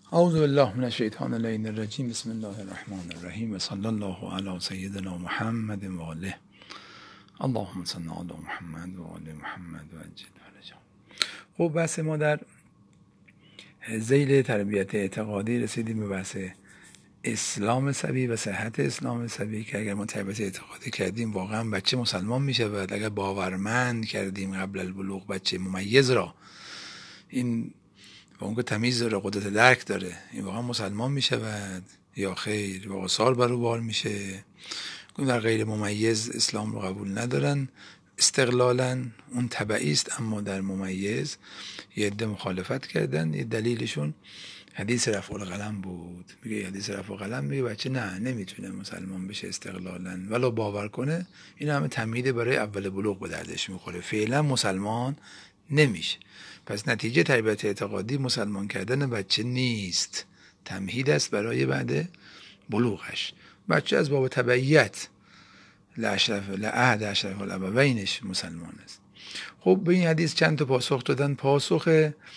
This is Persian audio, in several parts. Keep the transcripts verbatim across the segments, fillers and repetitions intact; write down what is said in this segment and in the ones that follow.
اعوذ بالله من الشیطان اللعین الرجیم. بسم الله الرحمن الرحیم و صلی الله علی سیدنا محمد و آله. اللهم صل علی محمد و آل محمد و عجل فرجهم. خب بحث ما در ذیل تربیت اعتقادی رسیدیم به بحث اسلام سوی و صحت اسلام سوی که اگر ما تربیت اعتقادی کردیم واقعا بچه مسلمان میشه و اگر باورمند کردیم قبل البلوغ بچه ممیز را، این و اون که تمیز داره، قدرت درک داره، این واقعا مسلمان میشود یا خیر و آثار بر او بار میشه. اون در غیر ممیز اسلام رو قبول ندارن استقلالا، اون تبعی است، اما در ممیز یه عده مخالفت کردن. یه دلیلشون حدیث رفع القلم بود. میگه حدیث رفع القلم میگه بچه نه نمیتونه مسلمان بشه استقلالا، ولو باور کنه این همه تمهیده برای اول بلوغ به دردش میخوره، فعلا مسلمان نمیشه. پس نتیجه تربیت اعتقادی مسلمان کردن بچه نیست، تمهید است برای بعد بلوغش. بچه از باب تبعیت لاشرف لعهد اشرف الابوینش مسلمان است. خب به این حدیث چند تا پاسخ دادن. پاسخ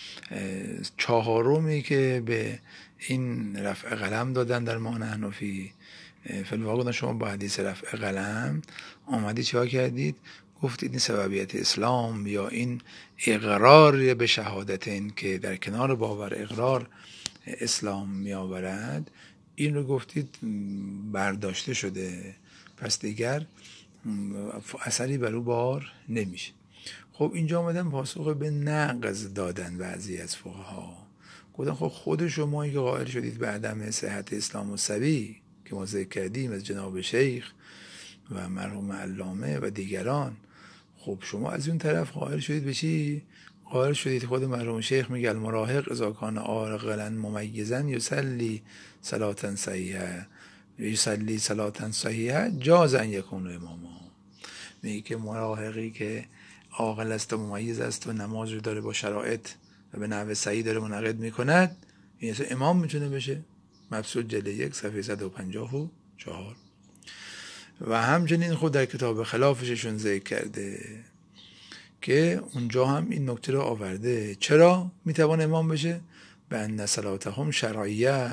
چهارمی که به این رفع قلم دادن در ما حنفی، فالواقع شما با حدیث رفع قلم آمدید چه کردید؟ گفتید این سببیت اسلام یا این اقرار به شهادت، این که در کنار باور اقرار اسلام می آورد، این رو گفتید برداشته شده، پس دیگر اثری بر او بار نمیشه. خب اینجا آمدن پاسخ به نقض دادن بعضی از فقها. گفتن خب خود شمایی که قائل شدید به عدم صحت اسلام و سوی که ما ذکر کردیم از جناب شیخ و مرحوم علامه و دیگران، خب شما از اون طرف قائل شدید به چی؟ قائل شدید خود مرحوم شیخ میگه المراهق اذا کان عاقلا ممیزا یصلی صلاة صحیحه یصلی صلاة صحیحه جاز ان یکون اماما. میگه که مراهقی که عاقل است و ممیز است و نماز رو داره با شرایط و به نحو صحیح داره منعقد میکند، این اصلا امام میتونه بشه. مبسوط جلد یک صفحه صد و پنجاه و چهار. و همچنین خود در کتاب خلافششون ذکر کرده که اونجا هم این نکته رو آورده. چرا میتوان امام بشه؟ به ان صلاتهم شرعیه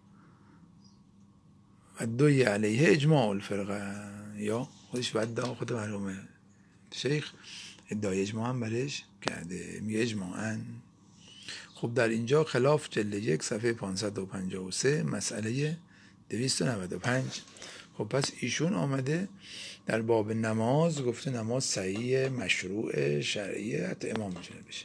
و دوی علیه اجماع الفرقه. یا خودش ودعا خود مرحوم شیخ ادعای اجماع هم برش کرده، میگه اجماعاً. خب در اینجا خلاف جلد یک صفحه پانصد و پنجاه و سه مسئله دویست و نود و پنج. خب پس ایشون آمده در باب نماز گفته نماز صحیح، مشروع، شرعیه، حتی امام میتونه بشه.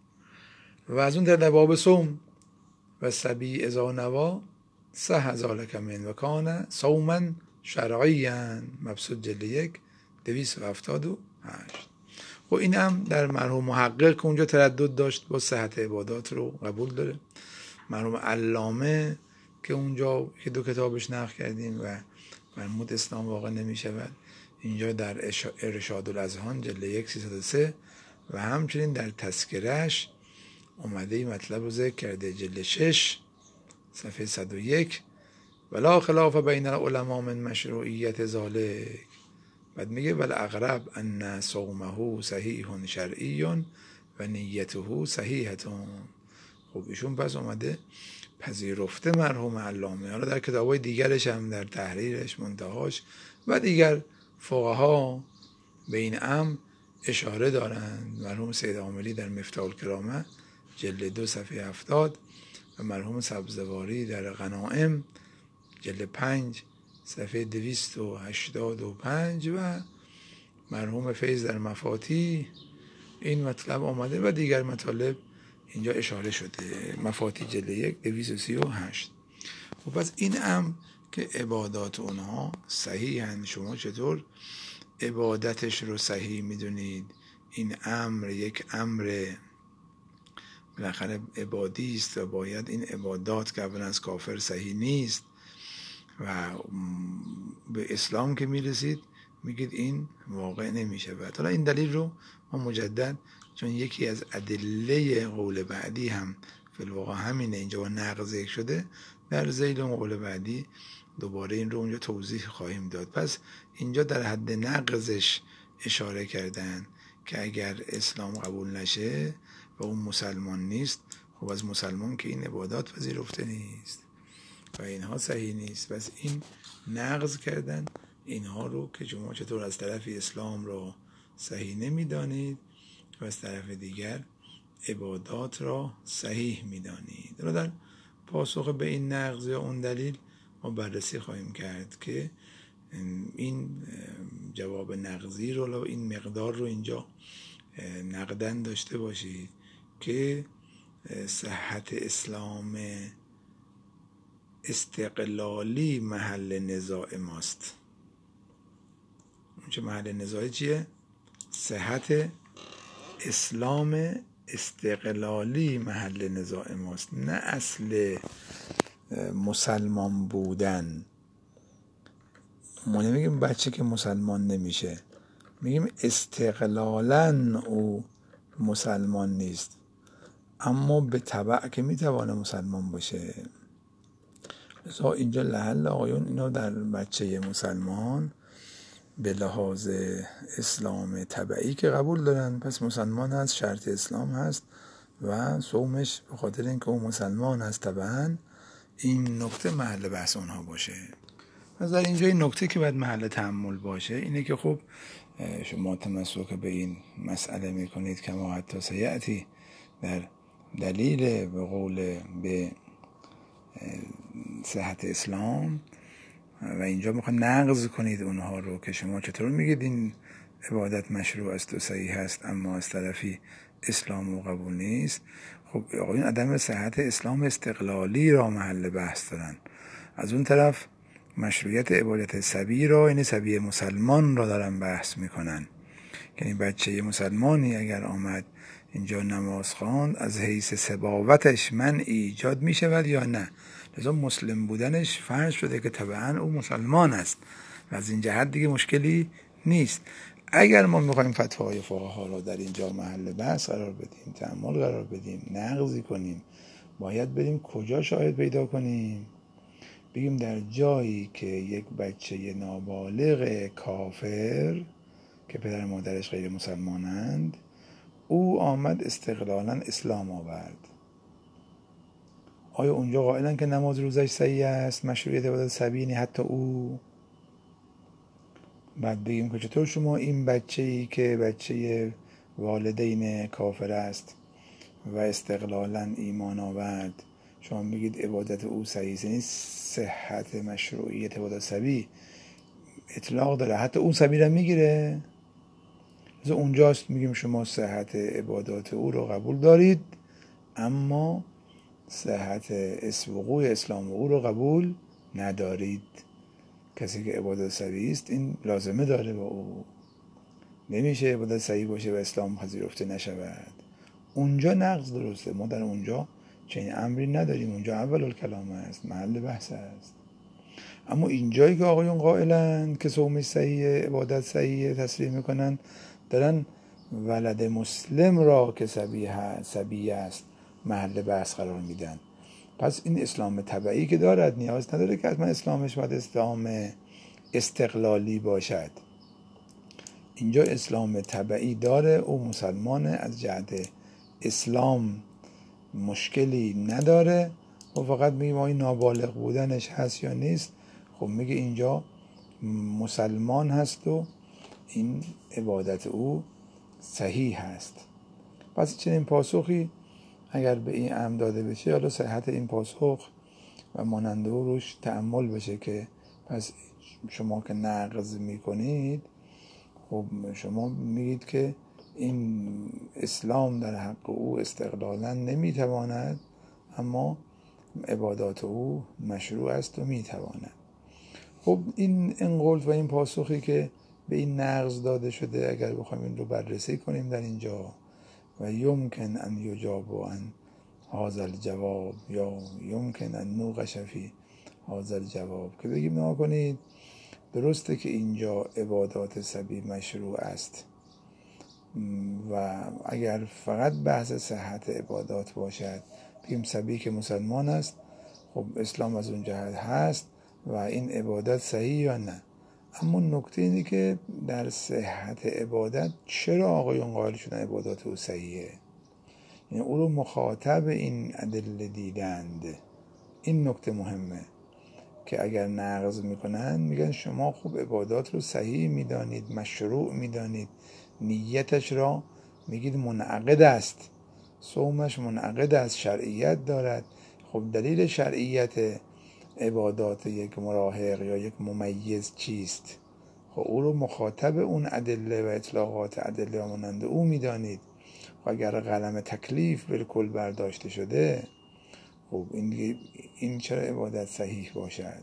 و از اون در باب صوم و سبی اذا نوا صح ذلک من و کان صوما شرعیا، مبسوط جلد یک دویست و هفتاد و هشت. خب این هم در مرحوم محقق که اونجا تردد داشت با صحت عبادات رو قبول داره. مرحوم علامه که اونجا که دو کتابش نقل کردیم و فرمود اسلام واقع نمی شود، اینجا در ارشاد الاذهان جلد یک سیصد و سه و همچنین در تذکرهش اومده این مطلب رو ذکر کرده جلد شش صفحه صد و یک ولا خلاف بین العلماء من مشروعیت ذالک. بعد میگه ول اقرب ان صومه صحیح شرعی و نیته صحیحتون. خب ایشون پس اومده پذیرفته مرحوم علامه، حالا در کتابای دیگرش هم در تحریرش، منتهاش و دیگر فقها به این امر اشاره دارند. مرحوم سید عاملی در مفتاح الکرامه جلد دو صفحه هفتاد و مرحوم سبزواری در غنائم جلد پنج صفحه دویست و هشتاد و پنج و مرحوم فیض در مفاتی این مطلب آمده و دیگر مطالب اینجا اشاره شده. مفاتی جلد یک دویست و سی و هشت. خب پس این امر که عبادات اونها صحیحن، شما چطور عبادتش رو صحیح میدونید؟ این امر یک امر بالاخره عبادی است و باید این عبادات که اولا از کافر صحیح نیست و به اسلام که میرسید میگید این واقع نمیشه. حالا این دلیل رو ما مجدد، چون یکی از ادله قول بعدی هم فی الواقع همینه، اینجا با نقض ذکر شده، در ذیل قول بعدی دوباره این رو اونجا توضیح خواهیم داد. پس اینجا در حد نقضش اشاره کردن که اگر اسلام قبول نشه و اون مسلمان نیست، خب از مسلمان که این عبادات پذیرفته نیست و اینها صحیح نیست. پس این نقض کردن اینها رو که شما چطور از طرف اسلام را صحیح نمیدانید و از طرف دیگر عبادات را صحیح میدانید. رو در پاسخ به این نقض یا اون دلیل ما بررسی خواهیم کرد که این جواب نقضی رو، این مقدار رو اینجا نقدن داشته باشید که صحت اسلام استقلالی محل نزاع ماست. اون چه محل نزاع چیه؟ صحت اسلام استقلالی محل نزاع ماست، نه اصل مسلمان بودن. ما نمیگیم بچه که مسلمان نمیشه، میگیم استقلالاً او مسلمان نیست، اما به تبع که میتوانه مسلمان باشه. لذا اینجا لعل آقایون اینو در بچه مسلمان به لحاظ اسلام تبعی که قبول دارن، پس مسلمان هست، شرط اسلام هست و صومش به خاطر اینکه اون مسلمان هست طبعا این نکته محل بحث اونها باشه. پس در اینجا این نکته که باید محل تأمل باشه اینه که خب شما تمسک به این مسئله میکنید که ما حتی سیعتی در دلیل به قول به صحت اسلام و اینجا میخواد نقض کنید اونها رو که شما چطور میگید این عبادت مشروع است و صحیح هست اما از طرفی اسلام رو قبول نیست. خب آقایون عدم صحت اسلام استقلالی را محل بحث دارن، از اون طرف مشروعیت عبادت صبی را، یعنی صبی مسلمان را دارن بحث میکنن. یعنی بچه مسلمانی اگر آمد اینجا نماز خواند از حیث سباوتش من ایجاد میشود یا نه؟ لذا مسلم بودنش فرض شده که طبعا او مسلمان است و از این جهت دیگه مشکلی نیست. اگر ما میخوایم فتوای فقها را در اینجا محل بحث قرار بدیم، تأمل قرار بدیم، نقضی کنیم، باید بریم کجا شاهد پیدا کنیم؟ بگیم در جایی که یک بچه نابالغ کافر که پدر و مادرش غیر مسلمانند او آمد استقلالا اسلام آورد، آیا اونجا قائلن که نماز روزش صحیح است، مشروعیت عبادت صبی حتی او؟ بعد بگیم که چطور شما این بچه‌ای که بچه والدین کافر است و استقلالا ایمان آورد شما میگید عبادت او صحیح است؟ یعنی صحت مشروعیت عبادت صبی اطلاق داره، حتی اون صبی را میگیره. از اونجاست میگیم شما صحت عبادات او رو قبول دارید اما صحت وقوع اسلام او رو قبول ندارید. کسی که عبادت صحیح است این لازمه داره با او، نمیشه عبادت صحیح باشه و اسلام پذیرفته نشود. اونجا نقض درسته، ما در اونجا چنین امری نداریم، اونجا اول الکلام است، محل بحث است. اما اینجایی که آقایون قائلن که صومش صحیح، عبادت صحیح تصریح میکنن، دارن ولد مسلم را که صبی است محل بحث قرار میدن. پس این اسلام تبعی که دارد نیاز نداره که حتما اسلامش باید اسلام استقلالی باشد. اینجا اسلام تبعی داره، او مسلمانه، از جهت اسلام مشکلی نداره و فقط میگه این نابالغ بودنش هست یا نیست. خب میگه اینجا مسلمان هست و این عبادت او صحیح هست. پس چنین پاسخی اگر به این امر داده بشه، حالا صحت این پاسخ و ماننده روش تأمل بشه که پس شما که نقض میکنید، خب شما میگید که این اسلام در حق او استقلالا نمیتواند اما عبادات او مشروع است و میتواند. خب این انقلت و این پاسخی که به این نقض داده شده اگر بخوایم این رو بررسی کنیم در اینجا و یمکن ان یجاب عن هذا الجواب یا یمکن ان نوقش فی هذا الجواب، که بگیم نها کنید درسته که اینجا عبادات صبی مشروع است و اگر فقط بحث صحت عبادات باشد بگیم صبی که مسلمان است، خب اسلام از اون جهت هست و این عبادت صحیح یا نه. اما نکته اینه که در صحت عبادت چرا آقایون قائل شدن عبادات او صحیحه؟ یعنی او رو مخاطب این ادله دیدند. این نکته مهمه که اگر نقض میکنن میگن شما خوب عبادات رو صحیح میدانید، مشروع میدانید، نیتش را میگید منعقد است، صومش منعقد است، شرعیت دارد. خب دلیل شرعیت عبادات یک مراهق یا یک ممیز چیست؟ خب او رو مخاطب اون ادله و اطلاقات ادله و مانند او میدانید. خب اگر قلم تکلیف بالکل برداشته شده، خب این این چرا عبادت صحیح باشد؟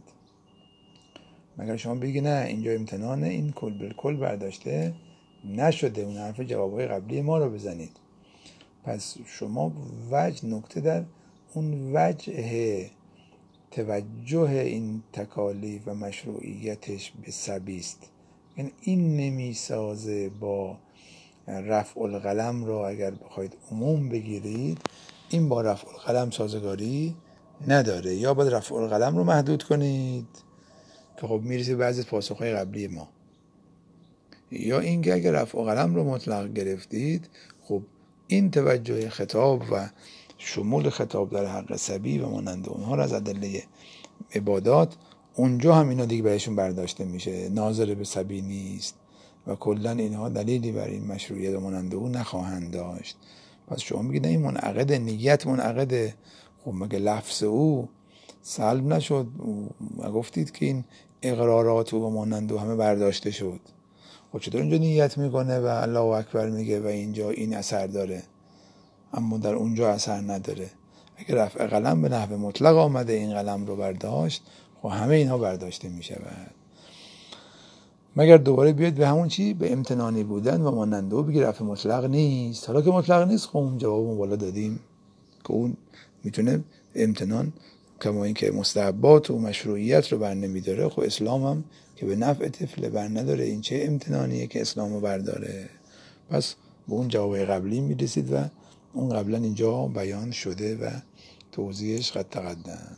مگر شما بگی نه اینجا امتنانه، این کل بالکل برداشته نشده، اون حرف جوابهای قبلی ما رو بزنید. پس شما وجه نکته در اون وجه توجه این تکالیف و مشروعیتش به سبیست. یعنی این نمیسازه با رفع القلم رو اگر بخواید عموم بگیرید، این با رفع القلم سازگاری نداره. یا باید رفع القلم رو محدود کنید که خب میرسه بعضی پاسخهای قبلی ما، یا اینکه اگر رفع القلم رو مطلق گرفتید، خب این توجه خطاب و شمول خطاب در حق صبی و مانند اونها رو از ادله عبادات، اونجا هم اینا دیگه بهشون برداشته میشه، ناظر به صبی نیست و کلا اینها دلیلی بر این مشروعیت و مانند او نخواهند داشت. پس شما میگید این منعقد، نیت منعقده. خب مگه لفظ او سلب نشد و گفتید که این اقرارات و مانند او همه برداشته شد؟ خب چطور اینجا نیت میکنه و الله اکبر میگه و اینجا این اثر داره اما در اونجا اثر نداره؟ اگر رفع قلم به نحو مطلق آمده این قلم رو برداشت، خب همه اینها برداشته میشود. مگر دوباره بیاد به همون چی، به امتنانی بودن و ماننده و بگی رفع مطلق نیست. حالا که مطلق نیست، خب اون جواب بالا دادیم که اون میتونه امتنان کما این که مستحبات و مشروعیت رو بر نمیداره، خب اسلام هم که به نفع طفل بر نداره، این چه امتنانیه که اسلام رو برداره؟ پس به اون جواب قبلی میرسید و اون قبلا اینجا بیان شده و توضیحش قد تقدم.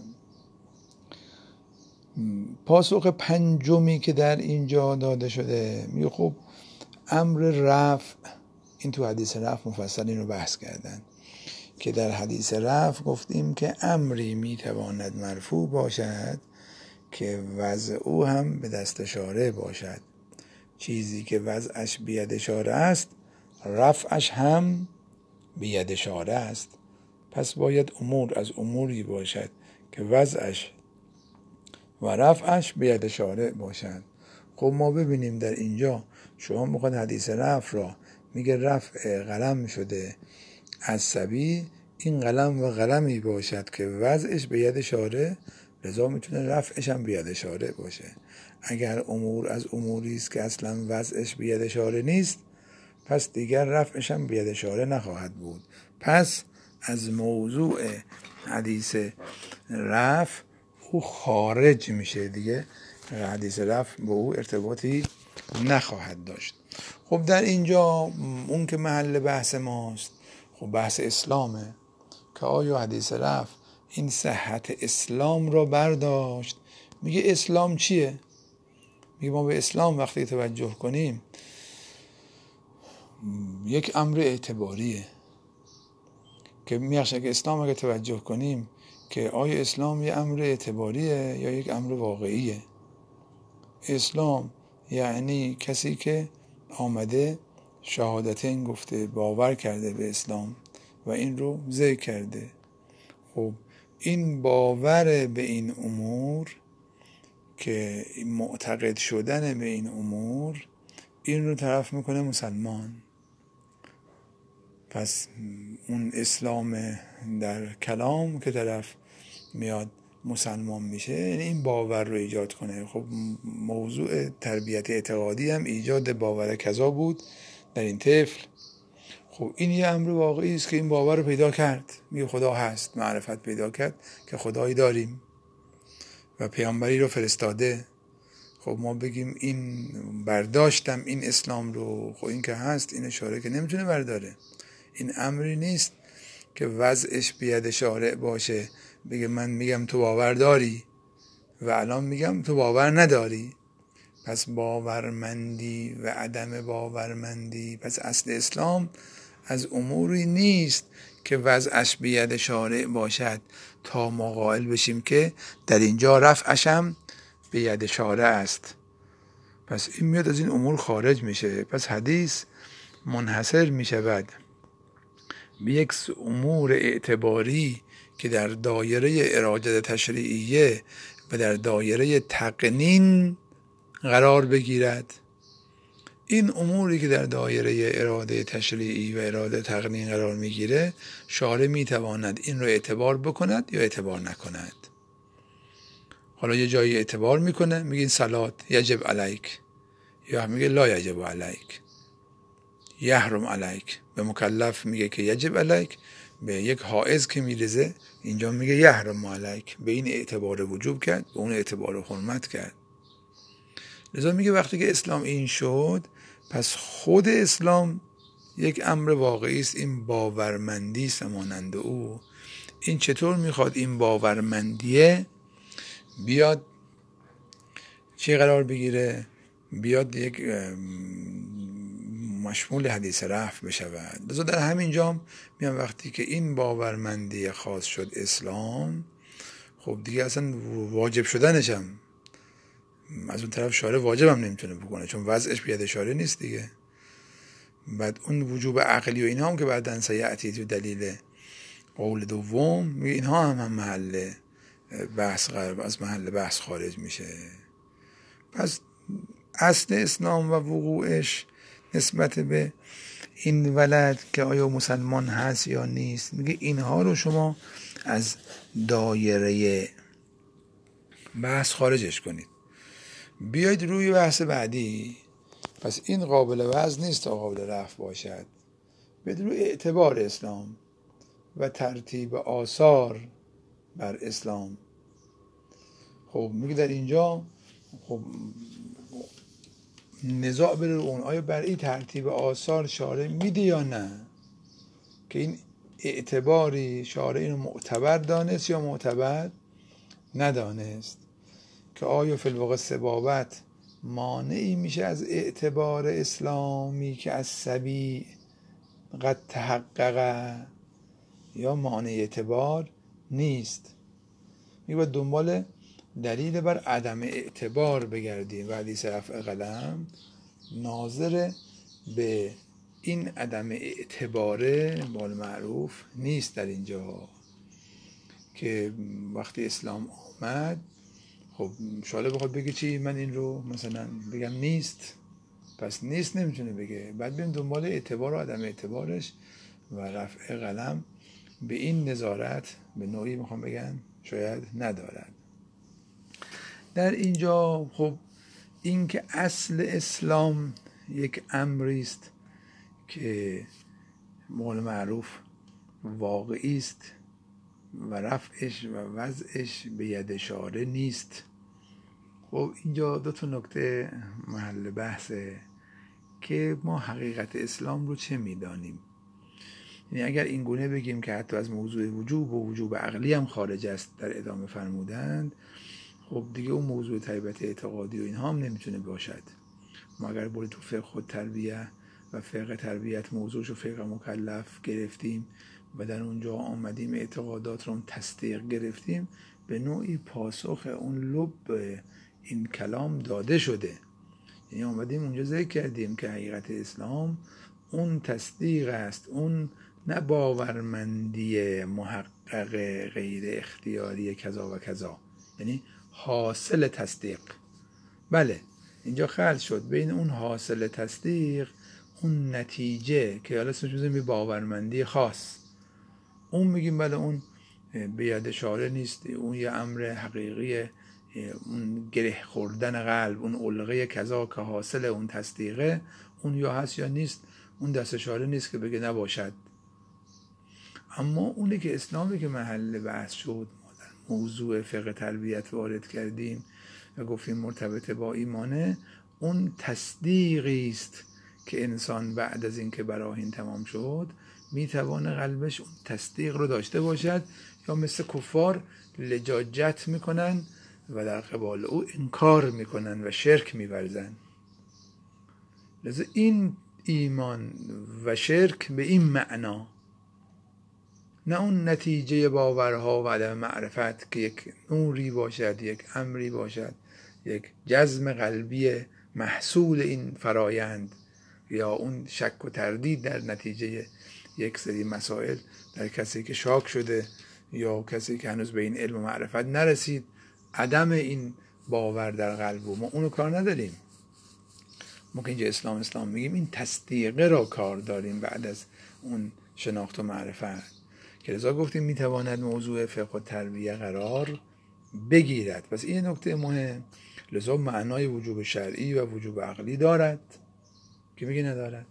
پاسخ پنجمی که در اینجا داده شده میگه خب امر رفع، این تو حدیث رفع مفصل این رو بحث کردن که در حدیث رفع گفتیم که امری میتواند مرفوع باشد که وضع او هم به دست شارع باشد. چیزی که وضعش بید شارع است، رفعش هم بید شارع است. پس باید امور از اموری باشد که وضعش و رفعش بید شارع باشد. خب ما ببینیم در اینجا شما میخواد حدیث رفع را میگه رفع قلم شده از صبی، این قلم و قلمی باشد که وضعش به ید شارع، لذا میتونه رفعش هم به ید شارع باشه. اگر امور از اموری است که اصلا وضعش به ید شارع نیست، پس دیگر رفعش هم به ید شارع نخواهد بود. پس از موضوع حدیث رفع او خارج میشه، دیگه حدیث رفع با او ارتباطی نخواهد داشت. خب در اینجا اون که محل بحث ماست، خب بحث اسلامه که آیا حدیث رفع این صحت اسلام را برداشت؟ میگه اسلام چیه؟ میگه ما به اسلام وقتی توجه کنیم یک امر اعتباریه که میخشه که اسلام اگه توجه کنیم که آیا اسلام یه امر اعتباریه یا یک امر واقعیه. اسلام یعنی کسی که آمده شهادتین گفته، باور کرده به اسلام و این رو ذکر کرده. خب این باور به این امور که معتقد شدن به این امور، این رو طرف میکنه مسلمان. پس اون اسلام در کلام که طرف میاد مسلمان میشه، یعنی این باور رو ایجاد کنه. خب موضوع تربیت اعتقادی هم ایجاد باور کذا بود در این طفل. خب این یه امر واقعی است که این باور رو پیدا کرد، میگه خدا هست، معرفت پیدا کرد که خدایی داریم و پیامبری رو فرستاده. خب ما بگیم این برداشتم این اسلام رو، خب این که هست، این اشاره که نمیتونه برداره. این امری نیست که وضعش بید شارع باشه، بگه من میگم تو باور داری و الان میگم تو باور نداری. پس باورمندی و عدم باورمندی، پس اصل اسلام از اموری نیست که وضعش به ید شارع باشد تا ما قائل بشیم که در اینجا رفعش هم به ید شارع است. پس این میاد از این امور خارج میشه. پس حدیث منحصر میشود به یک امور اعتباری که در دایره اراده تشریعیه و در دایره تقنین قرار بگیرد. این اموری که در دایره اراده تشریعی و اراده تقنین قرار میگیره، شارع میتواند این رو اعتبار بکند یا اعتبار نکند. حالا یه جایی اعتبار میکنه، میگه این صلات یجب علیک، یا میگه لا یجب علیک، یحرم علیک. به مکلف میگه که یجب علیک، به یک حائض که میرزه اینجا میگه یحرم علیک. به این اعتبار وجوب کرد، به اون اعتبار حرمت کرد. لذا میگه وقتی که اسلام این شد، پس خود اسلام یک امر واقعی است. این باورمندی است مانند او. این چطور میخواد این باورمندیه بیاد چی قرار بگیره؟ بیاد یک مشمول حدیث رفع بشود. لذا در همین جام میان وقتی که این باورمندی خاص شد اسلام، خب دیگه اصلا واجب شدنش هم از اون طرف شارع واجب هم نمیتونه بکنه، چون وضعش به ید شارع نیست دیگه. بعد اون وجوب عقلی و اینها هم که بعدن سیعتی تو دلیل قول دوم میگه اینها هم, هم محل بحث قرار از محل بحث خارج میشه. پس اصل اسلام و وقوعش نسبت به این ولد که آیا مسلمان هست یا نیست، میگه اینها رو شما از دایره بحث خارجش کنید، بیاید روی بحث بعدی. پس این قابل وزن نیست تا قابل رفع باشد. بیاید روی اعتبار اسلام و ترتیب آثار بر اسلام. خب میگه در اینجا خب نزاع بره رو اون، آیا بر این ترتیب آثار شارع میده یا نه، که این اعتباری شارع اینو معتبر دانست یا معتبر ندانست، که آیا فی الواقع سبابت مانعی میشه از اعتبار اسلامی که از سبیع قد تحقق، یا مانع اعتبار نیست. میگه باید دنبال دلیل بر عدم اعتبار بگردیم و حدیث رفع قلم ناظر به این عدم اعتباره بال معروف نیست. در اینجا که وقتی اسلام آمد، خب شاله بخواد بگه چی، من این رو مثلا بگم نیست، پس نیست نمیتونه بگه. بعد بیم دنبال اعتبار و عدم اعتبارش و رفع قلم به این نظارت به نوعی میخوام بگم شاید ندارد. در اینجا خب این که اصل اسلام یک امری است که مول معروف واقعی است و رفعش و وضعش به ید شارع نیست. خب اینجا دو تا نکته محل بحثه که ما حقیقت اسلام رو چه میدانیم. یعنی اگر این گونه بگیم که حتی از موضوع وجوب و وجوب عقلی هم خارج است در ادامه فرمودند، خب دیگه اون موضوع تربیت اعتقادی و اینها هم نمیتونه باشد. ما اگر بریم تو فقه و تربیه و فقه تربیت موضوعش رو فقه مکلف گرفتیم و در اونجا آمدیم اعتقادات رو تصدیق گرفتیم، به نوعی پاسخ اون لب این کلام داده شده. یعنی آمدیم اونجا ذکر کردیم که حقیقت اسلام اون تصدیق است، اون نه باورمندی محقق غیر اختیاری کذا و کذا، یعنی حاصل تصدیق. بله اینجا خلط شد بین اون حاصل تصدیق، اون نتیجه که حالا اسمش میذاریم باورمندی خاص، اون میگیم بله اون به ید شارع نیست، اون یه امر حقیقیه، اون گره خوردن قلب، اون علقه کذا که حاصل اون تصدیقه، اون یا هست یا نیست، اون دست شارع نیست که بگه نباشد. اما اونی که اسلامی که محل بحث شد، ما در موضوع فقه تربیت وارد کردیم و گفتیم مرتبط با ایمانه، اون تصدیقی است که انسان بعد از اینکه براهین تمام شد میتوانه قلبش اون تصدیق رو داشته باشد، یا مثل کفار لجاجت میکنن و در قبال او انکار میکنن و شرک میورزن. لذا این ایمان و شرک به این معنا نه اون نتیجه باورها و عدم معرفت که یک نوری باشد، یک امری باشد، یک جزم قلبی محصول این فرایند، یا اون شک و تردید در نتیجه یک سری مسائل در کسی که شاک شده یا کسی که هنوز به این علم و معرفت نرسید. عدم این باور در قلب و ما اونو کار نداریم. ما که اینجا اسلام اسلام میگیم این تصدیقه را کار داریم بعد از اون شناخت و معرفت، که لذا گفتیم میتواند موضوع فقه و تربیه قرار بگیرد. پس این نکته مهم. لذا معنای وجوب شرعی و وجوب عقلی دارد که میگه ندارد.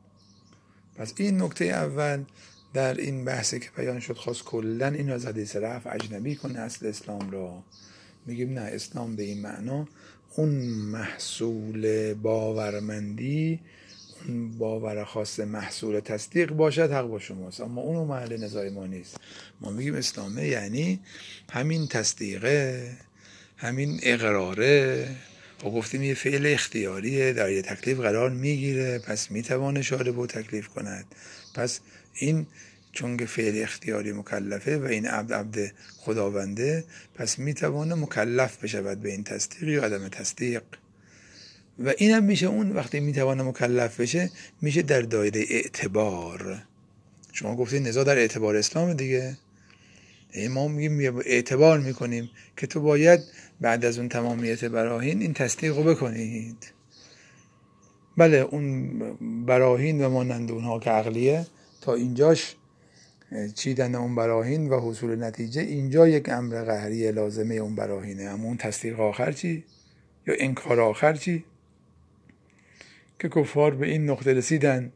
پس این نکته اول در این بحثی که بیان شد، خواست کلن این را از حدیث رفع اجنبی کنه اصل اسلام را. میگیم نه، اسلام به این معنا اون محصول باورمندی، اون باور خاص محصول تصدیق باشد حق با شماست، اما اونو محل نزاع ما نیست. ما میگیم اسلامه یعنی همین تصدیقه، همین اقراره. و گفتیم یه فعل اختیاریه، در یه تکلیف قرار میگیره، پس میتوانه شارب و تکلیف کند. پس این چون که فعل اختیاری مکلفه و این عبد عبد خداونده، پس میتوانه مکلف بشود به این تصدیق یا عدم تصدیق. و اینم میشه اون وقتی میتوانه مکلف بشه، میشه در دایره اعتبار. شما گفتید نزاع در اعتبار اسلام دیگه، ما میگیم اعتبار میکنیم که تو باید بعد از اون تمامیت براهین این تصدیق رو بکنید. بله اون براهین و مانند اونها که عقلیه تا اینجاش چیدن اون براهین و حصول نتیجه، اینجا یک امر قهری لازمه اون براهینه. اما اون تصدیق آخر چی؟ یا انکار آخر چی؟ که کفار به این نقطه رسیدن،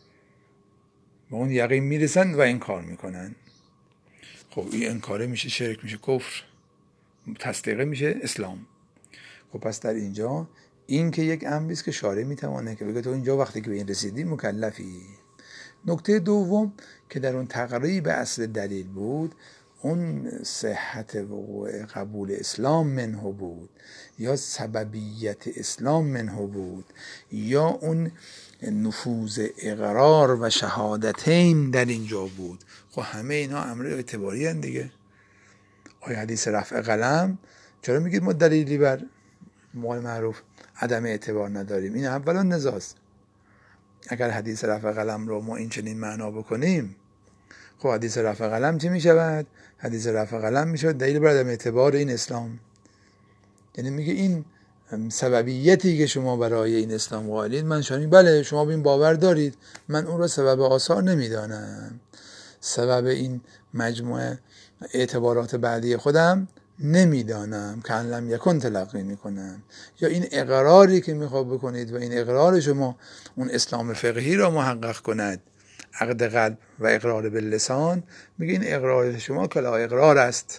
به اون یقین میرسن و انکار میکنن. خب این انکاره میشه شرک، میشه کفر، تصدیقه میشه اسلام. خب پس در اینجا این که یک امری است که شارع میتوانه که بگه تو اینجا وقتی که به این رسیدی مکلفی. نکته دوم که در اون تقریب اصل دلیل بود، اون صحت وقوع قبول اسلام منه بود، یا سببیت اسلام منه بود، یا اون نفوذ اقرار و شهادتین در اینجا بود. خب همه اینا امر اعتباری هستند دیگه. آیا حدیث رفع قلم چرا میگید ما دلیلی بر مال معروف عدم اعتبار نداریم؟ این اولا نزاست. اگر حدیث رفع قلم رو ما این چنین معنا بکنیم، خب حدیث رفع قلم چی میشود؟ حدیث رفع قلم میشود دلیل بر عدم اعتبار این اسلام. یعنی میگه این سببیتی که شما برای این اسلام قائلید، من شانی بله شما به این باور دارید، من اون رو سبب آثار نمیدانم، سبب این مجموعه اعتبارات بعدی خودم نمیدانم که لم یکن تلقی میکنم. یا این اقراری که میخواد بکنید و این اقرار شما اون اسلام فقهی را محقق کند، عقد قلب و اقرار باللسان، میگه این اقرار شما کلا اقرار است.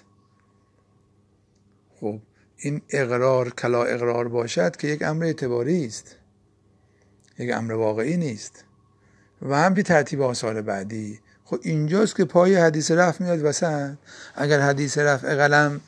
خب این اقرار کلا اقرار باشد که یک امر اعتباری است، یک امر واقعی نیست. و هم بی ترتیب آثار بعدی. خب اینجاست که پای حدیث رفع میاد وسط. اگر حدیث رفع قلم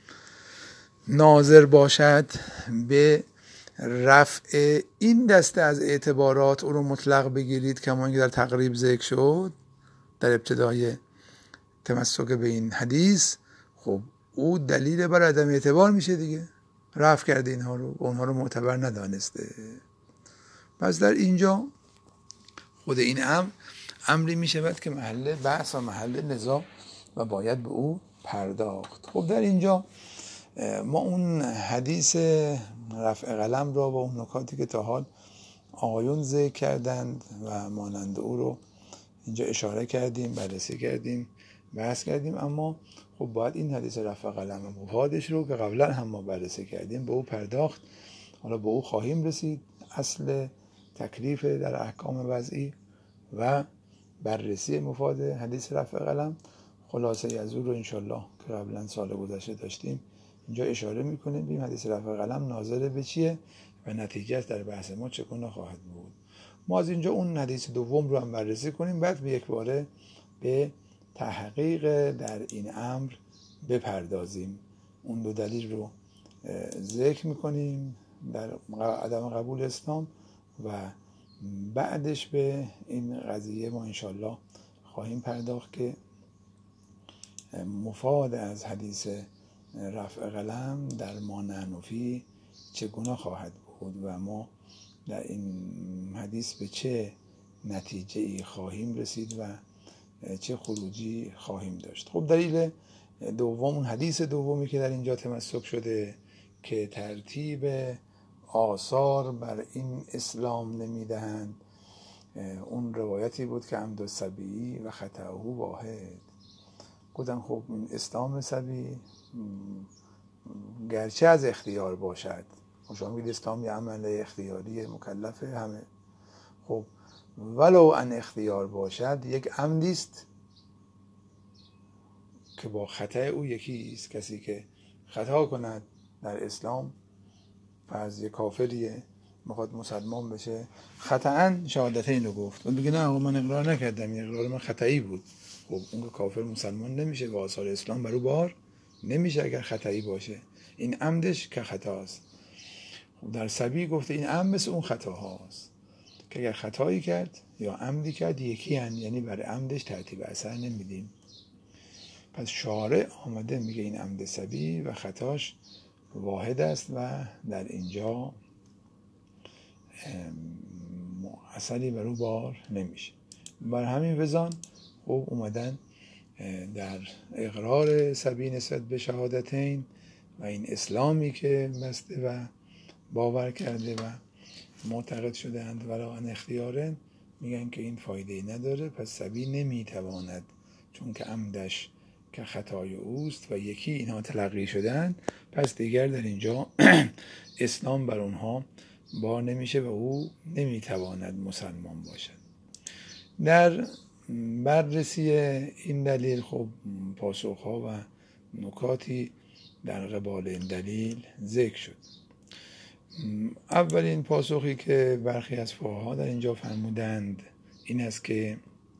ناظر باشد به رفع این دسته از اعتبارات، او رو مطلق بگیرید کما اینکه در تقریب ذکر شد در ابتدای تمسک به این حدیث، خب او دلیل بر عدم اعتبار میشه دیگه، رفع کرده اینها رو، اونها رو معتبر ندانسته. پس در اینجا خود این امر امری میشود که محل بحث و محل نزاع و باید به او پرداخت. خب در اینجا ما اون حدیث رفع قلم را با اون نکاتی که تا حال آقایون ذکر کردند و مانند او رو اینجا اشاره کردیم، بررسی کردیم، بحث کردیم. اما خب باید این حدیث رفع قلم مفادش رو که قبلا هم ما بررسی کردیم به او پرداخت. حالا به او خواهیم رسید، اصل تکلیف در احکام وضعی و بررسی مفاد حدیث رفع قلم. خلاصه از او رو انشالله که قبلا سال گذشته داشتیم اینجا اشاره میکنیم، بیم حدیث رفع قلم ناظر به چیه و نتیجهش در بحث ما چگونه خواهد بود. ما از اینجا اون حدیث دوم رو هم بررسی کنیم، بعد به یک باره به تحقیق در این امر بپردازیم. اون دو دلیل رو ذکر میکنیم در عدم قبول اسلام و بعدش به این قضیه ما انشالله خواهیم پرداخت که مفاد از حدیث رفع قلم در ما نحن فیه چگونه خواهد بود و ما در این حدیث به چه نتیجه ای خواهیم رسید و چه خروجی خواهیم داشت. خب دلیل دوم، اون حدیث دومی که در اینجا تمسک شده که ترتیب آثار بر این اسلام نمیدهند، اون روایتی بود که عمد الصبی و خطأه واحد. گفتن خب این اسلام صبی گرچه از اختیار باشد، شما میگید اسلام یه عمل اختیاری مکلفه همه، خب ولو ان اختیار باشد یک عمدی است که با خطا او یکی است. کسی که خطا کند در اسلام، پس یک کافریه میخواد مسلمان بشه، خطأ شهادتین رو گفت و بگه نه آقا من اقرار نکردم، این اقرار من خطایی بود، خب اون که کافر مسلمان نمیشه و آثار اسلام برو بار نمیشه اگر خطایی باشه، این عمدش که خطاست. خب در صبی گفته این عمد مثل اون خطا هاست که اگر خطایی کرد یا عمدی کرد یکی هن، یعنی برای عمدش ترتیب اثر نمیدیم. پس شارع آمده میگه این عمد صبی و خطاش واحد است و در اینجا اثری بر او بار نمیشه. بر همین وزان خب اومدن در اقرار صبی نسبت به شهادتین و این اسلامی که بسته و باور کرده و معتقد شدند ولی ان اختیارن، میگن که این فایده نداره، پس صبی نمیتواند، چون که عمدش که خطای اوست و یکی اینها تلقی شدن، پس دیگر در اینجا اسلام بر اونها بار نمیشه و او نمیتواند مسلمان باشد. در بررسی این دلیل خب پاسخها و نکاتی در قبال این دلیل ذکر شد. اولین پاسخی که برخی از فقها در اینجا فرمودند این است که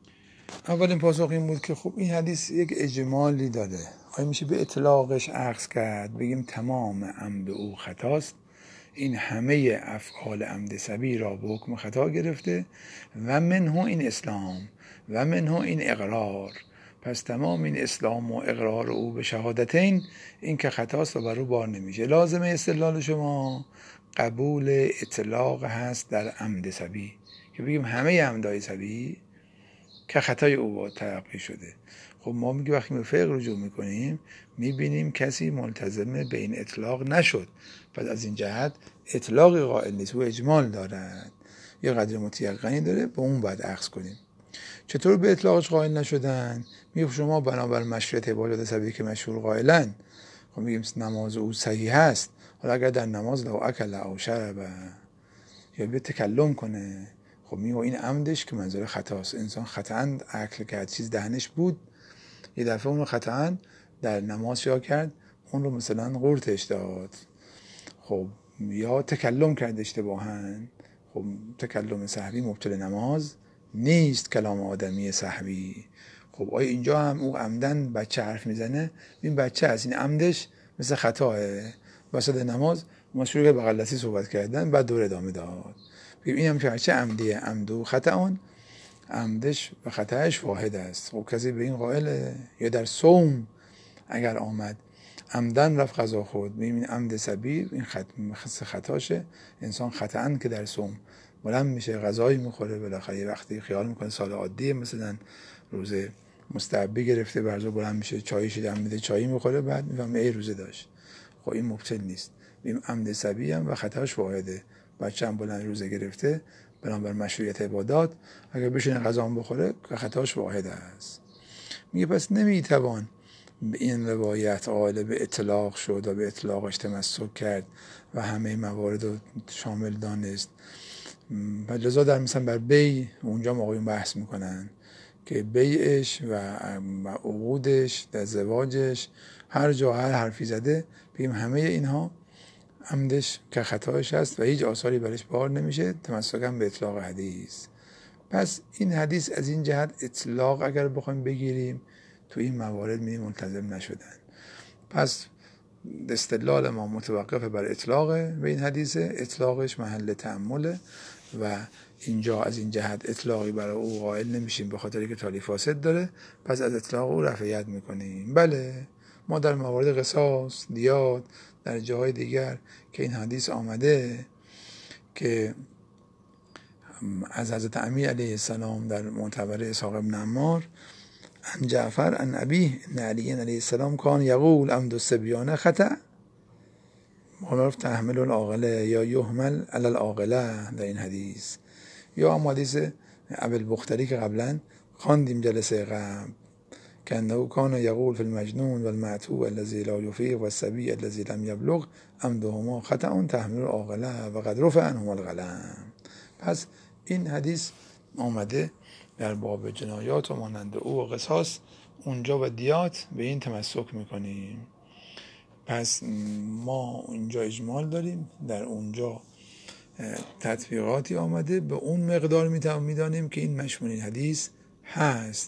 اولین پاسخ این بود که خب این حدیث یک اجمالی داره، آیا میشه به اطلاقش اخذ کرد بگیم تمام عمد او خطاست، این همه افعال عمد صبی را به حکم خطا گرفته و منه این اسلام و منه این اقرار، پس تمام این اسلام و اقرار او به شهادتین این که خطاست و بر او بار نمیشه. لازمه استدلال شما قبول اطلاق هست در عمد صبی که بگیم همه عمدهای صبی که خطای او تلقی شده. خب ما میگه وقتی به فقه رجوع میکنیم میبینیم کسی ملتزم به این اطلاق نشد، پس از این جهت اطلاقی قائل نیست و اجمال دارد یا قدر متیقنی داره، به اون باید اخذ کنیم. چطور به اطلاقش قائل نشدن؟ میگه شما بنابر مشروعیت عبادت صبی که مشهور قائلن، خب میگیم نماز او صحیح است، حالا اگر در نماز لو اکل او شرب یا به تکلم کنه، خب میگه این عمدش که منظور خطاست، انسان خطاً اکل کرد چیز دهنش بود، یه دفعه اون رو خطاً در نماز شیا کرد، اون رو مثلا قورتش داد، خب یا تکلم کرد اشتباهاً، خب تکلم سهوی مبطل نماز نیست، کلام آدمی سهوی. خب آیا اینجا هم او عمدن بچه حرف میزنه، این بچه هست، این عمدش مثل خطاه، وسط نماز ما شروع به بغلدستی صحبت کردن بعد دور ادامه داد، بگیم این هم که هرچه عمدیه عمد و خطا اون عمدش و خطاش واحد است. خب کسی به این قائله؟ یا در صوم اگر آمد عمدن رفت غذا خورد، ببین این عمد صبی این خط خطاشه، انسان خطاً که در صوم بلند میشه غذایی میخوره، بالاخره وقتی خیال میکنه سال عادیه، مثلا روزه مستحبی گرفته برزو بلند میشه چایش دم میده چایی میخوره، بعد میفهمه ای روزه داشت، خب این مبطل نیست. ببین عمد صبی هم و خطاش واحده، بچه هم بلند روزه گرفته بنابر مشروعیت عبادات اگر بشینه غذا هم بخوره خطاش واحد است. میگه پس نمیتوان به این روایت قائل به اطلاق شد و به اطلاقش تمسک کرد و همه موارد رو شامل دانست. لذا در مثلا بر بی اونجا آقایون بحث میکنن که بیعش و عقودش در زواجش هر جا هر حرفی زده بگیم همه اینها عمدش که خطایش هست و هیچ آثاری برش بار نمیشه، تمسکم به اطلاق حدیث. پس این حدیث از این جهت اطلاق اگر بخوایم بگیریم تو این موارد می ملتزم نشدن، پس استدلال ما متوقف بر اطلاق به این حدیثه، اطلاقش محل تأمله و اینجا از این جهت اطلاقی برای او قائل نمیشیم به خاطر که تالی فاسد داره، پس از اطلاق او رفعیت میکنیم. بله ما در موارد قصاص، دیات، در جاهای دیگر که این حدیث آمده که از حضرت امیر علیه السلام در معتبر اسحاق بن عمار عن جعفر عن ابیه ان علی علیه السلام کان یقول عمد الصبیان خطأ معرف تحمل العاقله یا یحمل علی العاقله در این حدیث، یا هم حدیث ابوالبختری که قبلا خواندیم جلسه قبل که انه کان یقول فی المجنون و المعتوه الذی لا یفیق و الصبی الذی لم یبلغ عمدهما خطأ تحمل العاقله و قد رفع عنهما القلم. پس این حدیث آمده در باب جنایات و مانند او و قصاص، اونجا و دیات به این تمسک میکنیم. پس ما اینجا اجمال داریم، در اونجا تطبیقاتی آمده، به اون مقدار میدانیم که این مشمول این حدیث هست.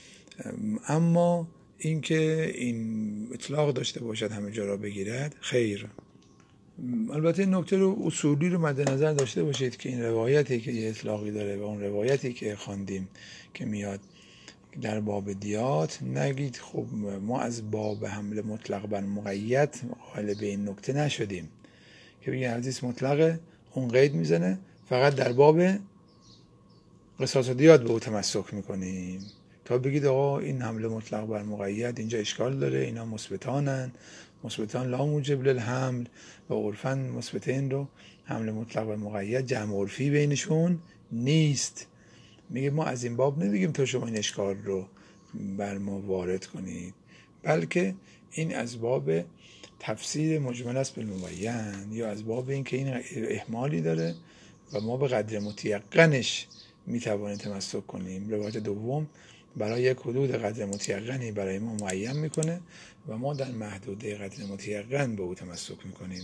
اما اینکه این اطلاق داشته باشد همه جا را بگیرد خیر. البته این نکته رو اصولی رو مد نظر داشته باشید که این روایتی که یه اطلاقی داره و اون روایتی که خواندیم که میاد در باب دیات، نگید خب ما از باب حمل مطلق بر مقید قائل به این نکته نشدیم که بگیم حدیث مطلقه اون قید میزنه فقط در باب قصاص و دیات به او تمسک میکنیم، تا بگید آقا این حمل مطلق بر مقید اینجا اشکال داره، اینا مثبتانن، مثبتان لا موجب للحمل و عرفاً مثبتین رو حمل مطلق بر مقید جمع عرفی بینشون نیست. میگه ما از این باب نمیگیم تا شما این اشکال رو بر ما وارد کنید، بلکه این از باب تفسیر مجمل است بالمبین، یا از باب این که این احمالی داره و ما به قدر متیقنش میتوانیم تمسک کنیم. روایت دوم برای یک حدود قدر متیقنی برای ما معین میکنه و ما در محدوده قدر متیقن به او تمسک میکنیم.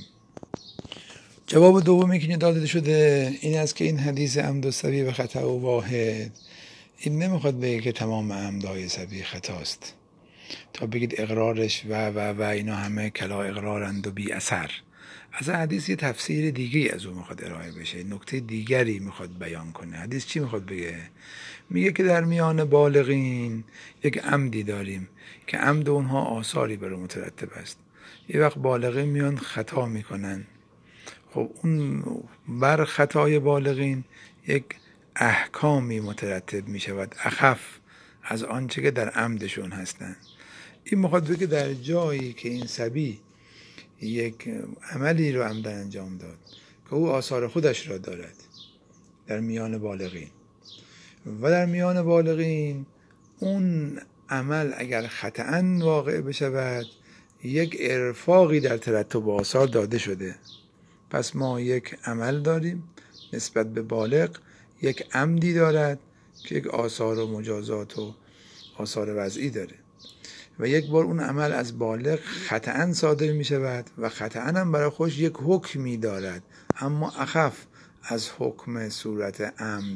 جواب دومی که داده شده این است که این حدیث عمد الصبی و خطا و واحد، این نمیخواد بگه که تمام عمدهای صبی خطاست تا بگید اقرارش و و و اینا همه کلا اقرارند و بی اثر. از حدیث یه تفسیر دیگری از اون میخواد ارائه بشه، نکته دیگری میخواد بیان کنه. حدیث چی میخواد بگه؟ میگه که در میان بالغین یک عمدی داریم که عمد اونها آثاری بر مترتب است. یه وقت بالغین میان خطا میکنن، خب اون بر خطای بالغین یک احکامی مترتب میشود اخف از آنچه که در عمدشون هستن. این میخواد بگه در جایی که این صبی یک عملی رو عمدن انجام داد که او آثار خودش را دارد در میان بالغین، و در میان بالغین اون عمل اگر خطأ واقع بشود یک ارفاقی در ترتب آثار داده شده. پس ما یک عمل داریم نسبت به بالغ، یک عمدی دارد که یک آثار و مجازات و آثار وضعی داره، و یک بار اون عمل از بالغ خطأ صادر می شود و خطأ هم برای خودش یک حکمی دارد، اما اخف از حکم صورت عمد.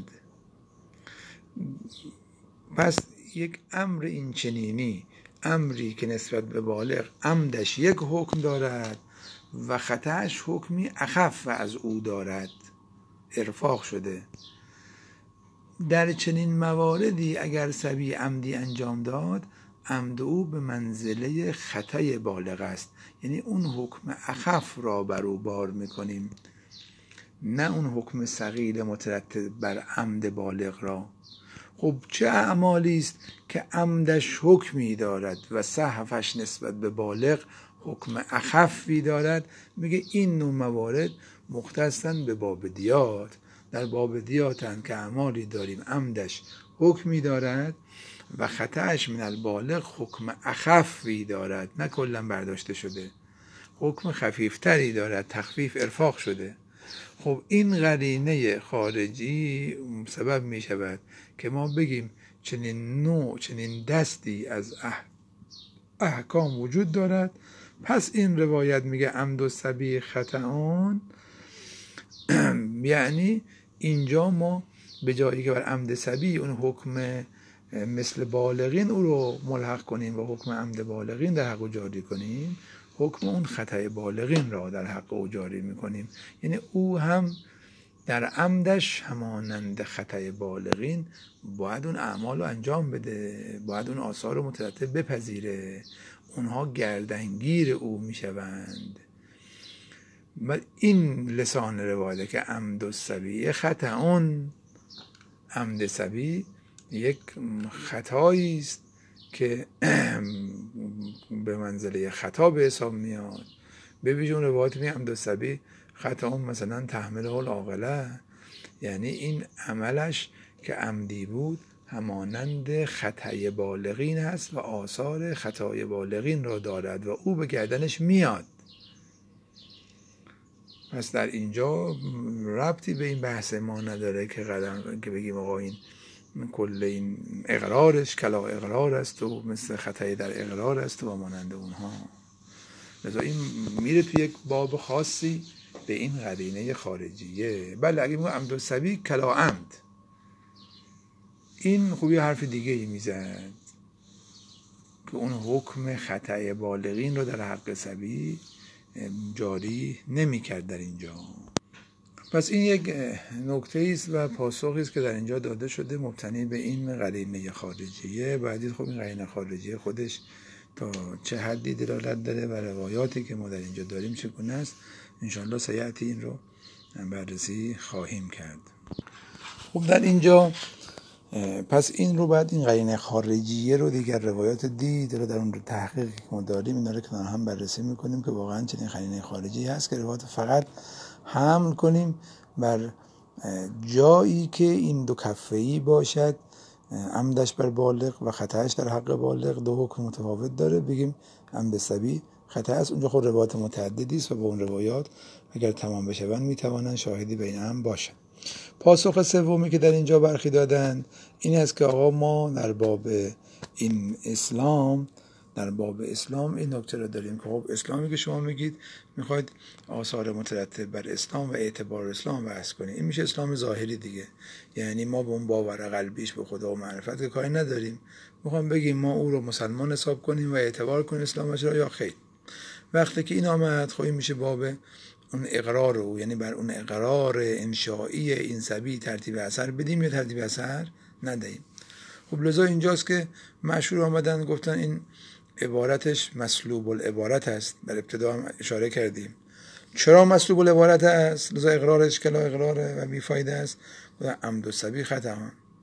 پس یک امر این چنینی، امری که نسبت به بالغ عمدش یک حکم دارد و خطأش حکمی اخف از او دارد، ارفاق شده. در چنین مواردی اگر صبی عمدی انجام داد، عمد او به منزله خطای بالغ است، یعنی اون حکم اخف را بر او بار میکنیم، نه اون حکم ثقیل مترتب بر عمد بالغ را. خب چه اعمالی است که عمدش حکمی دارد و سهوش نسبت به بالغ حکم اخفی دارد؟ میگه این نوع موارد مختصن به باب دیات. در باب دیاتن که اعمالی داریم عمدش حکمی دارد و خطأش من البالغ حکم اخفی دارد، نه کلا برداشته شده، حکم خفیفتری دارد، تخفیف ارفاق شده. خب این قرینه خارجی سبب می شود که ما بگیم چنین نوع چنین دستی از اح... احکام وجود دارد. پس این روایت میگه عمد الصبی خطأون، یعنی اینجا ما به جایی که بر عمد صبی اون حکم مثل بالغین او رو ملحق کنیم و حکم عمد بالغین در حق او جاری کنیم، حکم اون خطای بالغین را در حق او جاری میکنیم. یعنی او هم در عمدش همانند خطای بالغین باید اون اعمال رو انجام بده، باید اون آثار رو مترتب بپذیره، اونها گردنگیر او میشوند. این لسان روایته که عمد الصبی خطا، اون عمد صبی یک خطایی است که به منزله خطا به حساب میاد. به ویژه اون روایت می عمد الصبی خطا مثلا تحمله العاقله، یعنی این عملش که عمدی بود همانند خطای بالغین هست و آثار خطای بالغین را دارد و او به گردنش میاد. پس در اینجا ربطی به این بحث ما نداره که قدم که بگیم آقا این کل این اقرارش کلا اقرار است و مثل خطای در اقرار است و مانند اونها. لذا این میره توی یک باب خاصی به این قرینه خارجیه. بله اگه میگم عمد الصبی کلا عمد، این خوبی حرف دیگه ای میزد که اون حکم خطای بالغین رو در حق صبی جاری نمی کرد در اینجا. پس این یک نکته است و پاسخی است که در اینجا داده شده مبتنی به این قرینه خارجیه. بعدید خب این قرینه خارجیه خودش تا چه حدی دلالت داره و روایاتی که ما در اینجا داریم چگونه است، انشاءالله سیعتی این رو بررسی خواهیم کرد. خب در اینجا پس این رو بعد این قرینه خارجیه رو دیگر روایات دید رو در اون تحقیقی که ما داریم اینا رو کنار هم بررسی میکنیم که واقعا چنین قرینه خارجی هست که روایات فقط حمل کنیم بر جایی که این دو کفه‌ای باشد، عمدش بر بالغ و خطاش در حق بالغ دو حکم متفاوت داره، بگیم عمد صبی خطا است. اونجا خود روایات متعددی است و با اون روایات اگر تمام بشوند میتوانند شاهدی بین هم باشند. پاسخ سومی که در اینجا برخی دادند این است که آقا ما در باب این اسلام در باب اسلام این نکته رو داریم که خب اسلامی که شما میگید میخواید آثار مترتب بر اسلام و اعتبار اسلام بحث کنید، این میشه اسلام ظاهری دیگه، یعنی ما به اون باور قلبیش به خدا و معرفت که کاری نداریم، میخوام بگیم ما او رو مسلمان حساب کنیم و اعتبار کنیم اسلامش را یا خیر. وقتی که این آمد خب این میشه باب اون اقرار او، یعنی بر اون اقرار انشایی این صبی ترتیب اثر بدیم یا ترتیب اثر ندهیم. خب لذا اینجاست که مشهور آمدن گفتن این عبارتش مسلوب العبارت است. در ابتدا هم اشاره کردیم چرا مسلوب العبارت است، لذا اقرارش کلا اقراره و بیفایده است. و عمد الصبی خطا،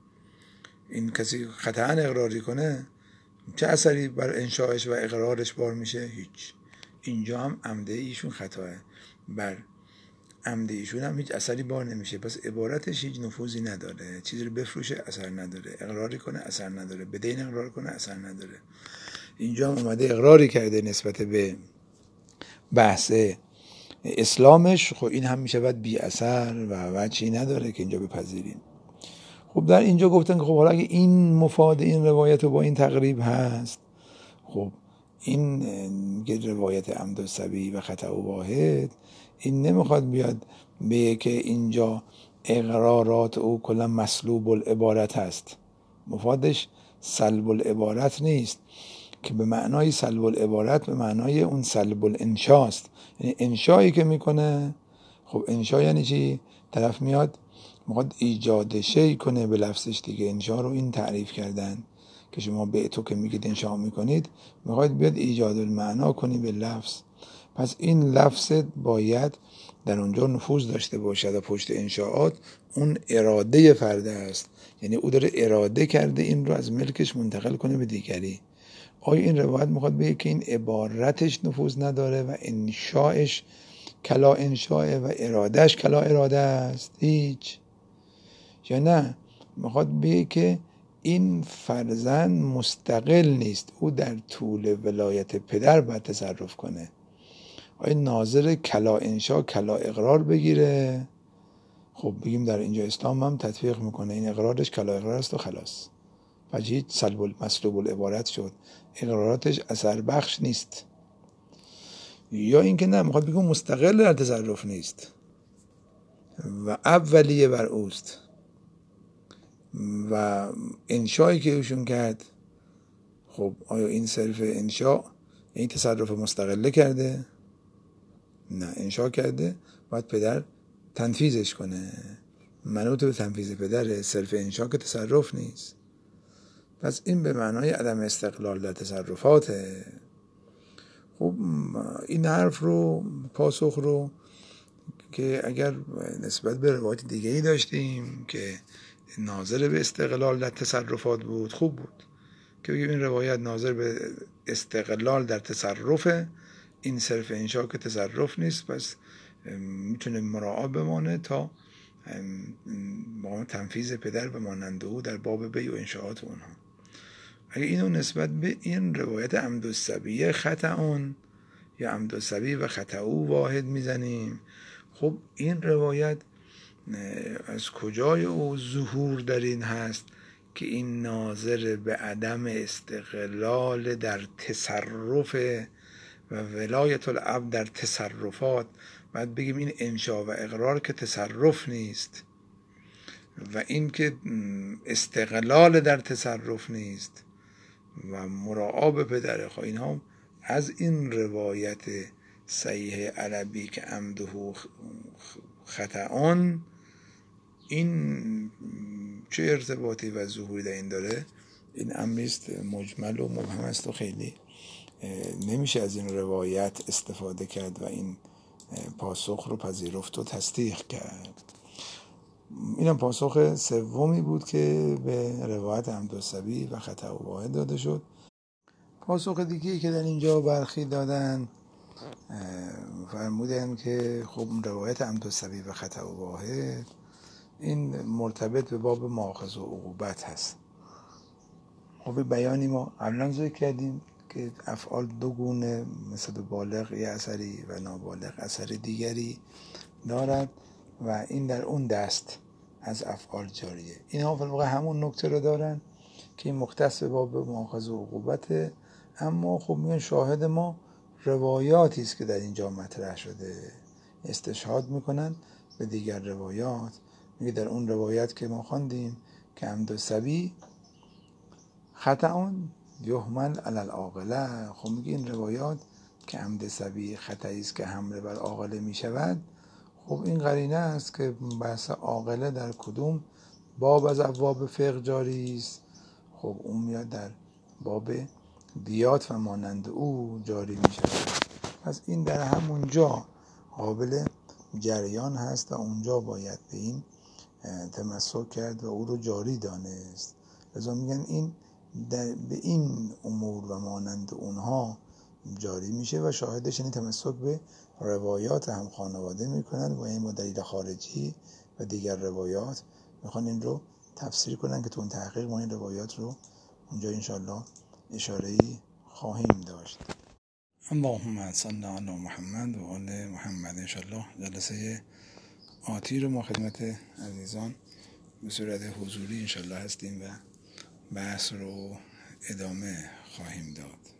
این کسی خطا اقراری کنه چه اثری بر انشایش و اقرارش بار میشه؟ هیچ. اینجا هم عمده ایشون خطاه، بر عمده ایشون هم هیچ اثری بار نمیشه، پس عبارتش هیچ نفوذی نداره، چیزی رو بفروشه اثر نداره، اقراری کنه اثر نداره، بدین اقرار کنه اثر نداره. اینجا هم اومده اقراری کرده نسبت به بحث اسلامش، خب این هم میشه باید بی اثر و وجهی نداره که اینجا بپذیریم. خب در اینجا گفتن که خب حالا اگه این مفاد این روایت رو با این تقریب هست، خب این روایت عمد الصبی و خطا واحد این نمیخواد بیاد به که اینجا اقرارات او کلا مسلوب العبارت هست، مفادش سلب العبارت نیست که به معنای سلب العبارت به معنای اون سلب الانشاست، یعنی انشایی که میکنه. خب انشا یعنی چی؟ طرف میاد میخواد ایجاد شی کنه به لفظش دیگه. انشا رو این تعریف کردن که شما به تو که میگید انشا میکنید میخواید بیاد ایجاد المعنا کنی به لفظ، پس این لفظ باید در اونجا نفوذ داشته باشد و پشت انشاءات اون اراده فرد است، یعنی او داره اراده کرده این رو از ملکش منتقل کنه به دیگری. آیا این روایت میخواد بگه که این عبارتش نفوذ نداره و انشاءش کلا انشاء و ارادهش کلا اراده است؟ هیچ. یا نه میخواد بگه که این فرزند مستقل نیست، او در طول ولایت پدر باید تصرف کنه. آیا ناظر کلا انشاء کلا اقرار بگیره؟ خب بگیم در اینجا اسلام هم تطبیق میکنه این اقرارش کلا اقرار است و خلاص، پس هیچ سلب المسلوب العبارت شد، اقراراتش اثر بخش نیست. یا اینکه نه میخواد بگم مستقل در تصرف نیست و اولیه بر اوست و انشایی که ایشون کرد، خب آیا این صرف انشاء این تصرف مستقله کرده؟ نه، انشا کرده، باید پدر تنفیذش کنه، منوط به تنفیذ پدره، صرف انشا که تصرف نیست. پس این به معنای عدم استقلال در تصرفاته. خب این حرف رو، پاسخ رو که اگر نسبت به روایت دیگه ای داشتیم که ناظر به استقلال در تصرفات بود، خوب بود که بگیم این روایت ناظر به استقلال در تصرفه، این صرف انشا که تصرف نیست، پس میتونه مراعات بمانه تا تنفیذ پدر و مانند او در باب بیع و انشاءات اونها. اگه اینو نسبت به این روایت عمد الصبی خطأون یا عمد الصبی و خطأو واحد میزنیم، خب این روایت از کجای او ظهور در این هست که این ناظر به عدم استقلال در تصرف و ولایت العبد در تصرفات، بعد بگیم این انشا و اقرار که تصرف نیست و این که استقلال در تصرف نیست و مراعا به پدر خواه، اینها از این روایت صحیح عربی که عمده خطأون، این چه ارتباطی و ظهوری در این داره؟ این امریست مجمل و مبهم است و خیلی نمیشه از این روایت استفاده کرد و این پاسخ رو پذیرفت و تصدیق کرد. اینم پاسخ سومی بود که به روایت عمد الصبی و خطأ واحد داده شد. پاسخ دیگه‌ای که در اینجا برخی دادن، فرمودن که خب روایت عمد الصبی و خطأ واحد این مرتبط به باب مؤاخذه و عقوبت هست. خب بیانی ما قبلا ذکر کردیم که افعال دو گونه، مثل بالغ یه اثری و نابالغ اثر دیگری دارد و این در اون دست از افعال جاریه. اینها واقعا همون نکته رو دارن که این مختص به باب مؤاخذه و عقوبته، اما خب میگن شاهد ما روایاتی است که در اینجا مطرح شده، استشهاد میکنن به دیگر روایات. میگه در اون روایت که ما خواندیم که عمد الصبی خطأون یحمل علی العاقله، خب میگه این روایات که عمد صبی خطایی است که حمله بر عاقله میشود، خب این قرینه است که بحث عاقله در کدوم باب از ابواب فقه جاری است. خب اون میاد در باب دیات و مانند او جاری میشود. پس این در همونجا قابل جریان هست و اونجا باید به این تمسک کرد و او رو جاری دانست. لذا میگن این در به این امور و مانند اونها جاری میشه و شاهدش این تمسک به روایات هم خانواده میکنن و این با دلیل خارجی و دیگر روایات میخوان این رو تفسیر کنن که تو اون تحقیق ما این روایات رو اونجا انشاءالله اشاره‌ای خواهیم داشت. اللهم صل علی محمد و آل محمد. انشاءالله جلسه آتی رو ما خدمت عزیزان به صورت حضوری انشاءالله هستیم و بحث رو ادامه خواهیم داد.